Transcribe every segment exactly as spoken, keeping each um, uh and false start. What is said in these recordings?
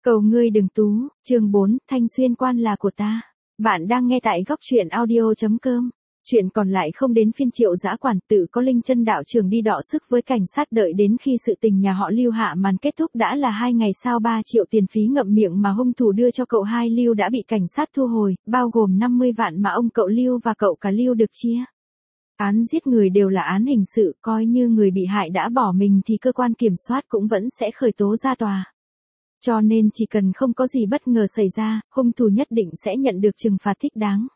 Cầu ngươi đừng tú, chương bốn, Thanh Xuyên Quan là của ta. Bạn đang nghe tại góc truyện audio chấm com. Chuyện còn lại không đến phiên Triệu Dã quản, tự có Linh Chân đạo trưởng đi đọ sức với cảnh sát, đợi đến khi sự tình nhà họ Lưu hạ màn kết thúc đã là hai ngày sau. Ba triệu tiền phí ngậm miệng mà hung thủ đưa cho cậu hai Lưu đã bị cảnh sát thu hồi, bao gồm năm mươi vạn mà ông cậu Lưu và cậu cả Lưu được chia. Án giết người đều là án hình sự, coi như người bị hại đã bỏ mình thì cơ quan kiểm soát cũng vẫn sẽ khởi tố ra tòa. Cho nên chỉ cần không có gì bất ngờ xảy ra, hung thủ nhất định sẽ nhận được trừng phạt thích đáng.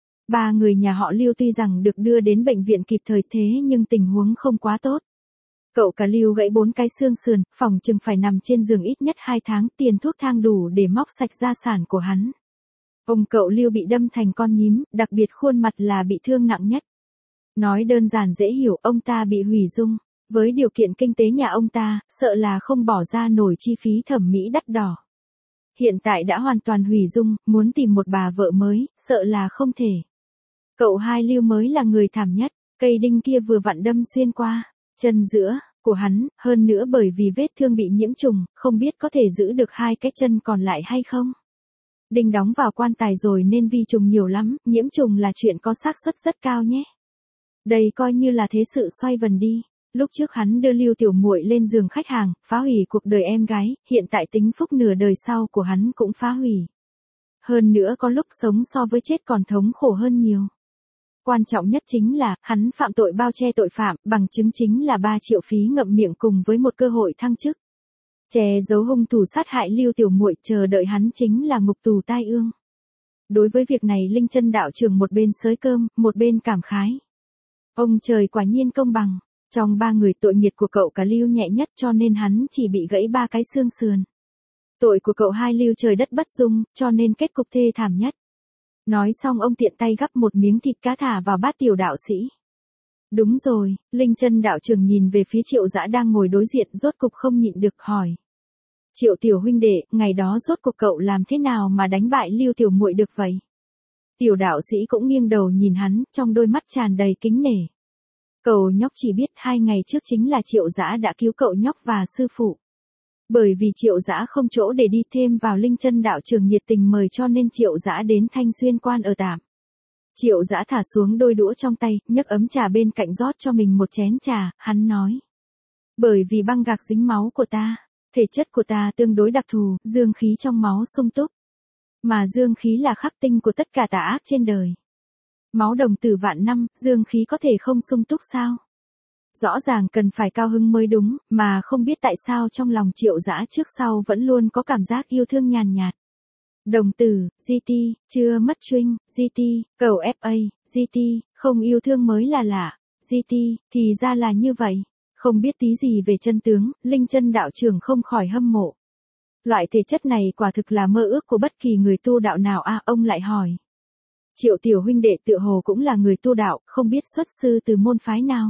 Ba người nhà họ Lưu tuy rằng được đưa đến bệnh viện kịp thời thế nhưng tình huống không quá tốt. Cậu cả Lưu gãy bốn cái xương sườn, phòng chừng phải nằm trên giường ít nhất hai tháng, tiền thuốc thang đủ để móc sạch gia sản của hắn. Ông cậu Lưu bị đâm thành con nhím, đặc biệt khuôn mặt là bị thương nặng nhất. Nói đơn giản dễ hiểu, ông ta bị hủy dung. Với điều kiện kinh tế nhà ông ta, sợ là không bỏ ra nổi chi phí thẩm mỹ đắt đỏ. Hiện tại đã hoàn toàn hủy dung, muốn tìm một bà vợ mới, sợ là không thể. Cậu hai Lưu mới là người thảm nhất, cây đinh kia vừa vặn đâm xuyên qua chân giữa của hắn, hơn nữa bởi vì vết thương bị nhiễm trùng, không biết có thể giữ được hai cái chân còn lại hay không. Đinh đóng vào quan tài rồi nên vi trùng nhiều lắm, nhiễm trùng là chuyện có xác suất rất cao nhé. Đây coi như là thế sự xoay vần đi. Lúc trước hắn đưa Lưu tiểu muội lên giường khách hàng, phá hủy cuộc đời em gái, hiện tại tính phúc nửa đời sau của hắn cũng phá hủy. Hơn nữa có lúc sống so với chết còn thống khổ hơn nhiều. Quan trọng nhất chính là, hắn phạm tội bao che tội phạm, bằng chứng chính là ba triệu phí ngậm miệng cùng với một cơ hội thăng chức. Che giấu hung thủ sát hại Lưu tiểu muội, chờ đợi hắn chính là ngục tù tai ương. Đối với việc này Linh Chân đạo trưởng một bên xới cơm, một bên cảm khái. Ông trời quả nhiên công bằng. Trong ba người tội nghiệt của cậu cả Lưu nhẹ nhất cho nên hắn chỉ bị gãy ba cái xương sườn. Tội của cậu hai Lưu trời đất bất dung, cho nên kết cục thê thảm nhất. Nói xong ông tiện tay gắp một miếng thịt cá thả vào bát Tiểu đạo sĩ. Đúng rồi, Linh Chân đạo trưởng nhìn về phía Triệu Dã đang ngồi đối diện, rốt cục không nhịn được hỏi. Triệu tiểu huynh đệ, ngày đó rốt cuộc cậu làm thế nào mà đánh bại Lưu tiểu muội được vậy? Tiểu đạo sĩ cũng nghiêng đầu nhìn hắn, trong đôi mắt tràn đầy kính nể. Cậu nhóc chỉ biết hai ngày trước chính là Triệu Dã đã cứu cậu nhóc và sư phụ. Bởi vì Triệu Dã không chỗ để đi thêm vào, Linh Chân đạo trưởng nhiệt tình mời cho nên Triệu Dã đến Thanh Xuyên Quan ở tạm. Triệu Dã thả xuống đôi đũa trong tay, nhấc ấm trà bên cạnh rót cho mình một chén trà, hắn nói. Bởi vì băng gạc dính máu của ta, thể chất của ta tương đối đặc thù, dương khí trong máu sung túc. Mà dương khí là khắc tinh của tất cả tà ác trên đời. Máu đồng tử vạn năm, dương khí có thể không sung túc sao? Rõ ràng cần phải cao hứng mới đúng, mà không biết tại sao trong lòng Triệu Dã trước sau vẫn luôn có cảm giác yêu thương nhàn nhạt. Đồng tử, giê tê, chưa mất trinh, giê tê, cầu ép a, giê tê, không yêu thương mới là lạ, giê tê, thì ra là như vậy. Không biết tí gì về chân tướng, Linh Chân đạo trưởng không khỏi hâm mộ. Loại thể chất này quả thực là mơ ước của bất kỳ người tu đạo nào à, ông lại hỏi. Triệu tiểu huynh đệ tựa hồ cũng là người tu đạo, không biết xuất sư từ môn phái nào.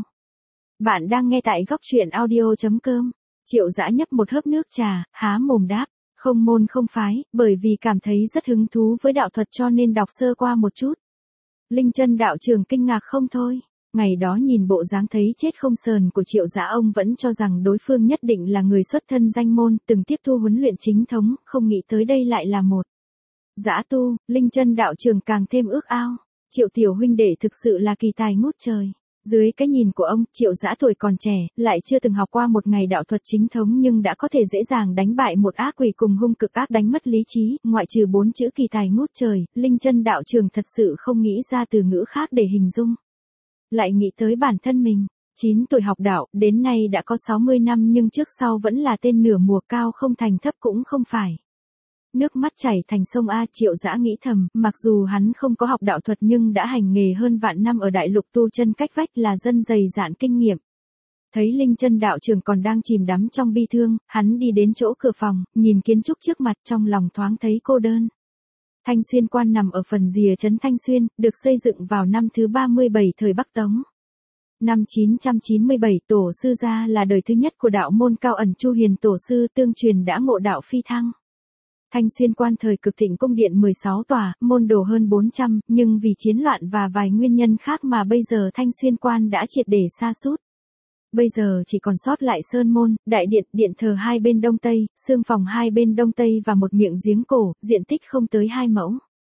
Bạn đang nghe tại góc truyện audio chấm com. Triệu Dã nhấp một hớp nước trà, há mồm đáp, không môn không phái, bởi vì cảm thấy rất hứng thú với đạo thuật cho nên đọc sơ qua một chút. Linh Chân đạo trưởng kinh ngạc không thôi. Ngày đó nhìn bộ dáng thấy chết không sờn của Triệu Dã, ông vẫn cho rằng đối phương nhất định là người xuất thân danh môn, từng tiếp thu huấn luyện chính thống, không nghĩ tới đây lại là một dã tu. Linh Chân đạo trưởng càng thêm ước ao. Triệu tiểu huynh đệ thực sự là kỳ tài ngút trời. Dưới cái nhìn của ông, Triệu Dã tuổi còn trẻ, lại chưa từng học qua một ngày đạo thuật chính thống nhưng đã có thể dễ dàng đánh bại một ác quỷ cùng hung cực ác đánh mất lý trí, ngoại trừ bốn chữ kỳ tài ngút trời, Linh Chân đạo trưởng thật sự không nghĩ ra từ ngữ khác để hình dung. Lại nghĩ tới bản thân mình, chín tuổi học đạo, đến nay đã có sáu mươi năm nhưng trước sau vẫn là tên nửa mùa, cao không thành thấp cũng không phải. Nước mắt chảy thành sông a. Triệu Dã nghĩ thầm, mặc dù hắn không có học đạo thuật nhưng đã hành nghề hơn vạn năm ở đại lục tu chân cách vách, là dân dày dạn kinh nghiệm. Thấy Linh Chân đạo trưởng còn đang chìm đắm trong bi thương, hắn đi đến chỗ cửa phòng, nhìn kiến trúc trước mặt, trong lòng thoáng thấy cô đơn. Thanh Xuyên Quan nằm ở phần rìa trấn Thanh Xuyên, được xây dựng vào năm thứ ba mươi bảy thời Bắc Tống. Năm chín trăm chín mươi bảy, tổ sư gia là đời thứ nhất của đạo môn Cao Ẩn Chu Hiền tổ sư tương truyền đã ngộ đạo phi thăng. Thanh Xuyên Quan thời cực thịnh, cung điện mười sáu tòa, môn đồ hơn bốn trăm, nhưng vì chiến loạn và vài nguyên nhân khác mà bây giờ Thanh Xuyên Quan đã triệt để sa sút. Bây giờ chỉ còn sót lại sơn môn, đại điện, điện thờ hai bên đông tây, xương phòng hai bên đông tây và một miệng giếng cổ, diện tích không tới hai mẫu.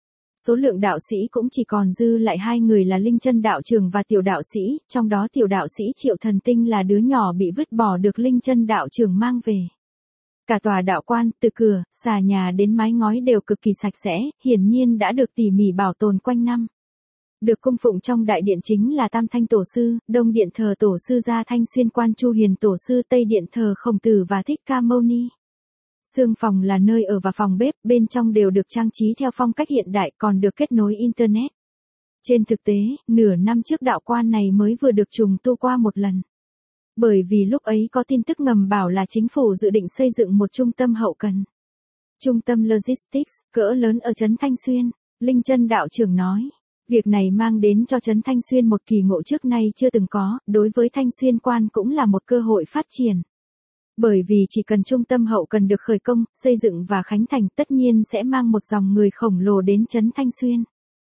Số lượng đạo sĩ cũng chỉ còn dư lại hai người là Linh Chân đạo trưởng và tiểu đạo sĩ, trong đó tiểu đạo sĩ Triệu Thần Tinh là đứa nhỏ bị vứt bỏ được Linh Chân đạo trưởng mang về. Cả tòa đạo quan, từ cửa, xà nhà đến mái ngói đều cực kỳ sạch sẽ, hiển nhiên đã được tỉ mỉ bảo tồn quanh năm. Được cung phụng trong đại điện chính là Tam Thanh Tổ Sư, Đông Điện thờ Tổ Sư Gia Thanh Xuyên Quan Chu Hiền Tổ Sư, Tây Điện thờ Khổng Tử và Thích Ca Mâu Ni. Xương phòng là nơi ở và phòng bếp, bên trong đều được trang trí theo phong cách hiện đại, còn được kết nối Internet. Trên thực tế, nửa năm trước đạo quan này mới vừa được trùng tu qua một lần. Bởi vì lúc ấy có tin tức ngầm bảo là chính phủ dự định xây dựng một trung tâm hậu cần. Trung tâm Logistics, cỡ lớn ở trấn Thanh Xuyên, Linh Chân đạo trưởng nói. Việc này mang đến cho trấn Thanh Xuyên một kỳ ngộ trước nay chưa từng có, đối với Thanh Xuyên quan cũng là một cơ hội phát triển. Bởi vì chỉ cần trung tâm hậu cần được khởi công, xây dựng và khánh thành tất nhiên sẽ mang một dòng người khổng lồ đến trấn Thanh Xuyên.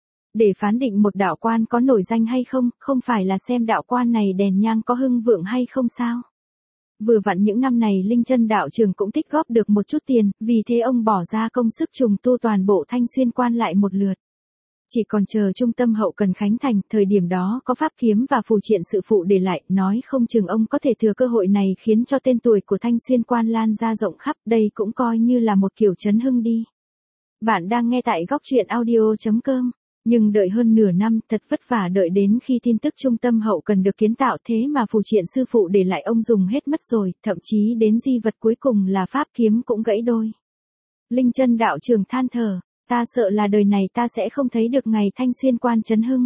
Để phán định một đạo quan có nổi danh hay không, không phải là xem đạo quan này đèn nhang có hưng vượng hay không sao. Vừa vặn những năm này Linh Chân đạo trưởng cũng tích góp được một chút tiền, vì thế ông bỏ ra công sức trùng tu toàn bộ Thanh Xuyên quan lại một lượt. Chỉ còn chờ trung tâm hậu cần khánh thành, thời điểm đó có pháp kiếm và phù triện sự phụ để lại, nói không chừng ông có thể thừa cơ hội này khiến cho tên tuổi của Thanh Xuyên quan lan ra rộng khắp, đây cũng coi như là một kiểu chấn hưng đi. Bạn đang nghe tại góc truyện audio chấm com. Nhưng đợi hơn nửa năm, thật vất vả đợi đến khi tin tức trung tâm hậu cần được kiến tạo, thế mà phù triện sư phụ để lại ông dùng hết mất rồi, thậm chí đến di vật cuối cùng là pháp kiếm cũng gãy đôi. Linh Chân đạo trưởng than thở, ta sợ là đời này ta sẽ không thấy được ngày Thanh Xuyên quan chấn hưng.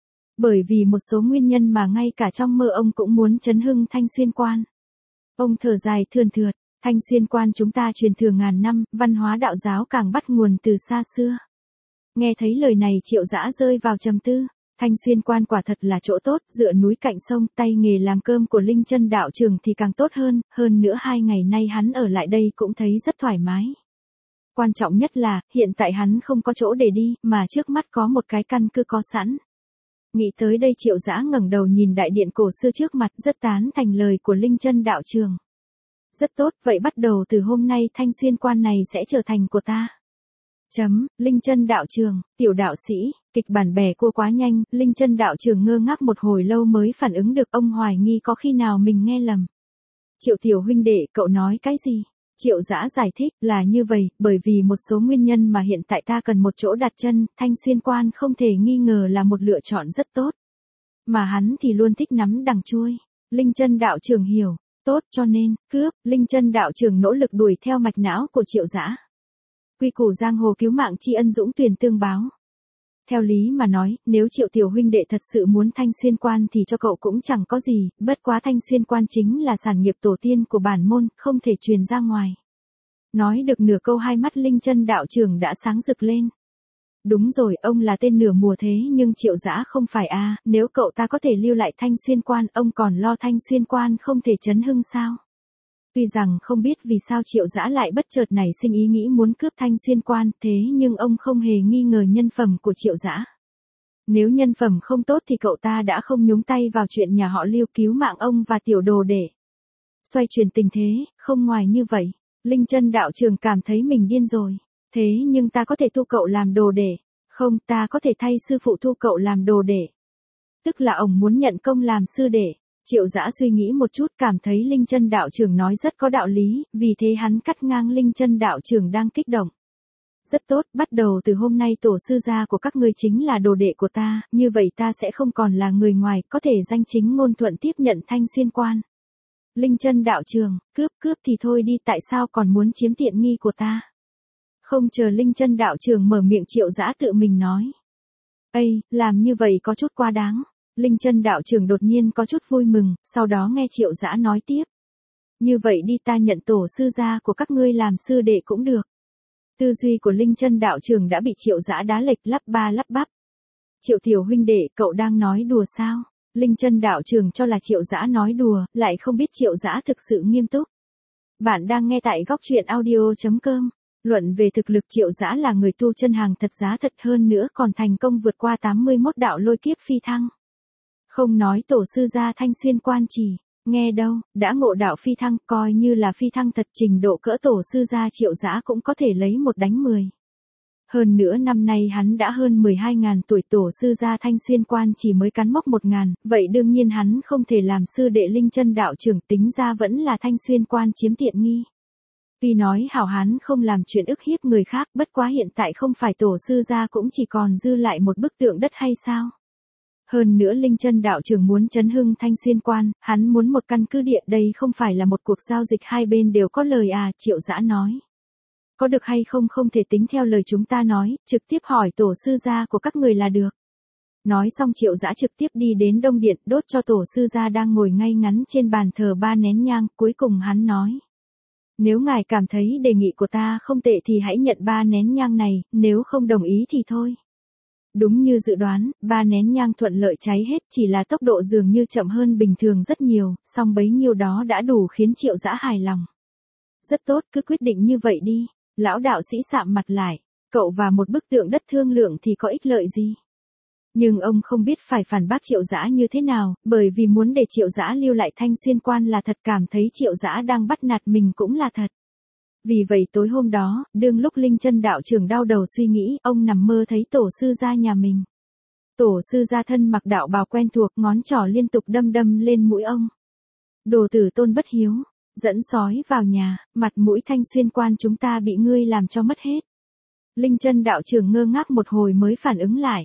Bởi vì một số nguyên nhân mà ngay cả trong mơ ông cũng muốn chấn hưng Thanh Xuyên quan. Ông thở dài thườn thượt, Thanh Xuyên quan chúng ta truyền thừa ngàn năm, văn hóa đạo giáo càng bắt nguồn từ xa xưa. Nghe thấy lời này Triệu Dã rơi vào trầm tư, Thanh Xuyên quan quả thật là chỗ tốt, dựa núi cạnh sông, tay nghề làm cơm của Linh Chân đạo trưởng thì càng tốt hơn, hơn nữa hai ngày nay hắn ở lại đây cũng thấy rất thoải mái. Quan trọng nhất là, hiện tại hắn không có chỗ để đi, mà trước mắt có một cái căn cứ có sẵn. Nghĩ tới đây Triệu Dã ngẩng đầu nhìn đại điện cổ xưa trước mặt, rất tán thành lời của Linh Chân đạo trưởng. Rất tốt, vậy bắt đầu từ hôm nay Thanh Xuyên quan này sẽ trở thành của ta. Chấm, Linh Chân đạo trưởng, tiểu đạo sĩ, kịch bản bẻ cua quá nhanh, Linh Chân đạo trưởng ngơ ngác một hồi lâu mới phản ứng được, ông hoài nghi có khi nào mình nghe lầm. Triệu tiểu huynh đệ, cậu nói cái gì? Triệu Dã giải thích, là như vậy, bởi vì một số nguyên nhân mà hiện tại ta cần một chỗ đặt chân, Thanh Xuyên quan không thể nghi ngờ là một lựa chọn rất tốt. Mà hắn thì luôn thích nắm đằng chuôi. Linh Chân đạo trưởng hiểu, tốt cho nên, cướp, Linh Chân đạo trưởng nỗ lực đuổi theo mạch não của Triệu Dã. Quy củ giang hồ cứu mạng tri ân dũng tuyền tương báo. Theo lý mà nói, nếu Triệu tiểu huynh đệ thật sự muốn Thanh Xuyên quan thì cho cậu cũng chẳng có gì, bất quá Thanh Xuyên quan chính là sản nghiệp tổ tiên của bản môn, không thể truyền ra ngoài. Nói được nửa câu hai mắt Linh Chân đạo trưởng đã sáng rực lên. Đúng rồi, ông là tên nửa mùa thế nhưng Triệu Dã không phải a, à, nếu cậu ta có thể lưu lại Thanh Xuyên quan, ông còn lo Thanh Xuyên quan không thể chấn hưng sao? Tuy rằng không biết vì sao Triệu Dã lại bất chợt nảy sinh ý nghĩ muốn cướp Thanh Xuyên quan, thế nhưng ông không hề nghi ngờ nhân phẩm của Triệu Dã. Nếu nhân phẩm không tốt thì cậu ta đã không nhúng tay vào chuyện nhà họ Lưu cứu mạng ông và tiểu đồ để xoay chuyển tình thế, không ngoài như vậy. Linh Chân đạo trưởng cảm thấy mình điên rồi. Thế nhưng ta có thể thu cậu làm đồ để. Không, ta có thể thay sư phụ thu cậu làm đồ để. Tức là ông muốn nhận công làm sư để. Triệu Dã suy nghĩ một chút, cảm thấy Linh Chân đạo trưởng nói rất có đạo lý, vì thế hắn cắt ngang Linh Chân đạo trưởng đang kích động. Rất tốt, bắt đầu từ hôm nay tổ sư gia của các ngươi chính là đồ đệ của ta, như vậy ta sẽ không còn là người ngoài, có thể danh chính ngôn thuận tiếp nhận Thanh Xuyên quan. Linh Chân đạo trưởng, cướp cướp thì thôi đi, tại sao còn muốn chiếm tiện nghi của ta? Không chờ Linh Chân đạo trưởng mở miệng Triệu Dã tự mình nói. Ây, làm như vậy có chút quá đáng. Linh Chân đạo trưởng đột nhiên có chút vui mừng, sau đó nghe Triệu Dã nói tiếp. Như vậy đi, ta nhận tổ sư gia của các ngươi làm sư đệ cũng được. Tư duy của Linh Chân đạo trưởng đã bị Triệu Dã đá lệch, lắp ba lắp bắp. Triệu tiểu huynh đệ, cậu đang nói đùa sao? Linh Chân đạo trưởng cho là Triệu Dã nói đùa, lại không biết Triệu Dã thực sự nghiêm túc. Bạn đang nghe tại góc truyện audio chấm com. Luận về thực lực Triệu Dã là người tu chân hàng thật giá thật, hơn nữa còn thành công vượt qua tám mươi mốt đạo lôi kiếp phi thăng. Không nói tổ sư gia Thanh Xuyên quan chỉ, Nghe đâu, đã ngộ đạo phi thăng, coi như là phi thăng thật, trình độ cỡ tổ sư gia Triệu Dã cũng có thể lấy một đánh mười. Hơn nữa năm nay hắn đã hơn mười hai ngàn tuổi, tổ sư gia Thanh Xuyên Quan chỉ mới cán mốc một ngàn, vậy đương nhiên hắn không thể làm sư đệ Linh Chân đạo trưởng, tính ra vẫn là Thanh Xuyên Quan chiếm tiện nghi. Tuy nói hảo hán không làm chuyện ức hiếp người khác, bất quá hiện tại không phải tổ sư gia cũng chỉ còn dư lại một bức tượng đất hay sao? Hơn nữa Linh Chân đạo trưởng muốn chấn hưng Thanh Xuyên Quan, hắn muốn một căn cứ địa, đây không phải là một cuộc giao dịch hai bên đều có lời à, Triệu Dã nói. Có được hay không không thể tính theo lời chúng ta nói, trực tiếp hỏi tổ sư gia của các người là được. Nói xong Triệu Dã trực tiếp đi đến Đông Điện, đốt cho tổ sư gia đang ngồi ngay ngắn trên bàn thờ ba nén nhang, cuối cùng hắn nói. Nếu ngài cảm thấy đề nghị của ta không tệ thì hãy nhận ba nén nhang này, nếu không đồng ý thì thôi. Đúng như dự đoán, ba nén nhang thuận lợi cháy hết, chỉ là tốc độ dường như chậm hơn bình thường rất nhiều, song bấy nhiêu đó đã đủ khiến Triệu Dã hài lòng. Rất tốt, cứ quyết định như vậy đi. Lão đạo sĩ sạm mặt lại, cậu và một bức tượng đất thương lượng thì có ích lợi gì? Nhưng ông không biết phải phản bác Triệu Dã như thế nào, bởi vì muốn để Triệu Dã lưu lại Thanh Xuyên Quan là thật, cảm thấy Triệu Dã đang bắt nạt mình cũng là thật. Vì vậy tối hôm đó, đương lúc Linh Chân đạo trưởng đau đầu suy nghĩ, ông nằm mơ thấy tổ sư gia nhà mình. Tổ sư gia thân mặc đạo bào quen thuộc, ngón trỏ liên tục đâm đâm lên mũi ông. Đồ tử Tôn bất hiếu, dẫn sói vào nhà, mặt mũi Thanh Xuyên Quan chúng ta bị ngươi làm cho mất hết. Linh Chân đạo trưởng ngơ ngác một hồi mới phản ứng lại.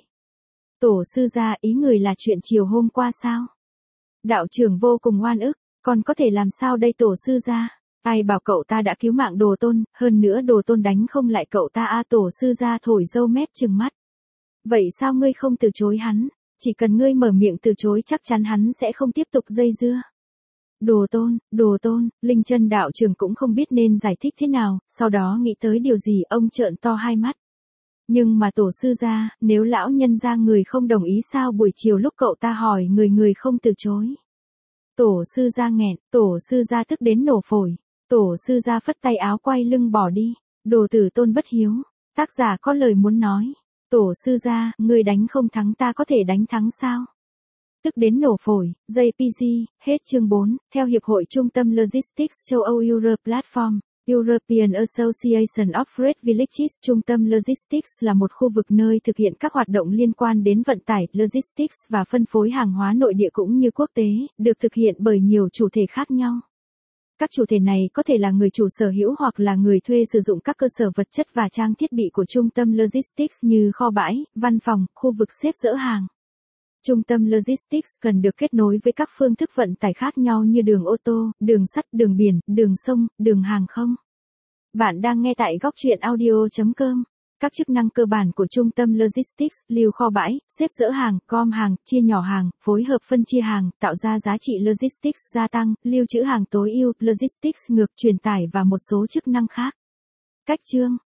Tổ sư gia, ý người là chuyện chiều hôm qua sao? Đạo trưởng vô cùng oan ức, còn có thể làm sao đây tổ sư gia? Ai bảo cậu ta đã cứu mạng Đồ Tôn, hơn nữa Đồ Tôn đánh không lại cậu ta a, tổ sư gia thổi râu mép trừng mắt. Vậy sao ngươi không từ chối hắn? Chỉ cần ngươi mở miệng từ chối chắc chắn hắn sẽ không tiếp tục dây dưa. Đồ Tôn, Đồ Tôn, Linh Chân đạo trưởng cũng không biết nên giải thích thế nào, sau đó nghĩ tới điều gì, ông trợn to hai mắt. Nhưng mà tổ sư gia, nếu lão nhân gia người không đồng ý sao buổi chiều lúc cậu ta hỏi người người không từ chối. Tổ sư gia nghẹn, tổ sư gia tức đến nổ phổi, tổ sư gia phất tay áo quay lưng bỏ đi, Đồ tử Tôn bất hiếu, tác giả có lời muốn nói, tổ sư gia, người đánh không thắng ta có thể đánh thắng sao? Tức đến nổ phổi, giây pê giê, hết chương bốn, theo Hiệp hội Trung tâm Logistics châu Âu Europe Platform. European Association of Freight Villages, Trung tâm Logistics là một khu vực nơi thực hiện các hoạt động liên quan đến vận tải, logistics và phân phối hàng hóa nội địa cũng như quốc tế, được thực hiện bởi nhiều chủ thể khác nhau. Các chủ thể này có thể là người chủ sở hữu hoặc là người thuê sử dụng các cơ sở vật chất và trang thiết bị của trung tâm logistics như kho bãi, văn phòng, khu vực xếp dỡ hàng. Trung tâm Logistics cần được kết nối với các phương thức vận tải khác nhau như đường ô tô, đường sắt, đường biển, đường sông, đường hàng không. Bạn đang nghe tại góc truyện audio chấm com. Các chức năng cơ bản của Trung tâm Logistics, lưu kho bãi, xếp dỡ hàng, gom hàng, chia nhỏ hàng, phối hợp phân chia hàng, tạo ra giá trị logistics gia tăng, lưu trữ hàng tối ưu, logistics ngược truyền tải và một số chức năng khác. Cách chương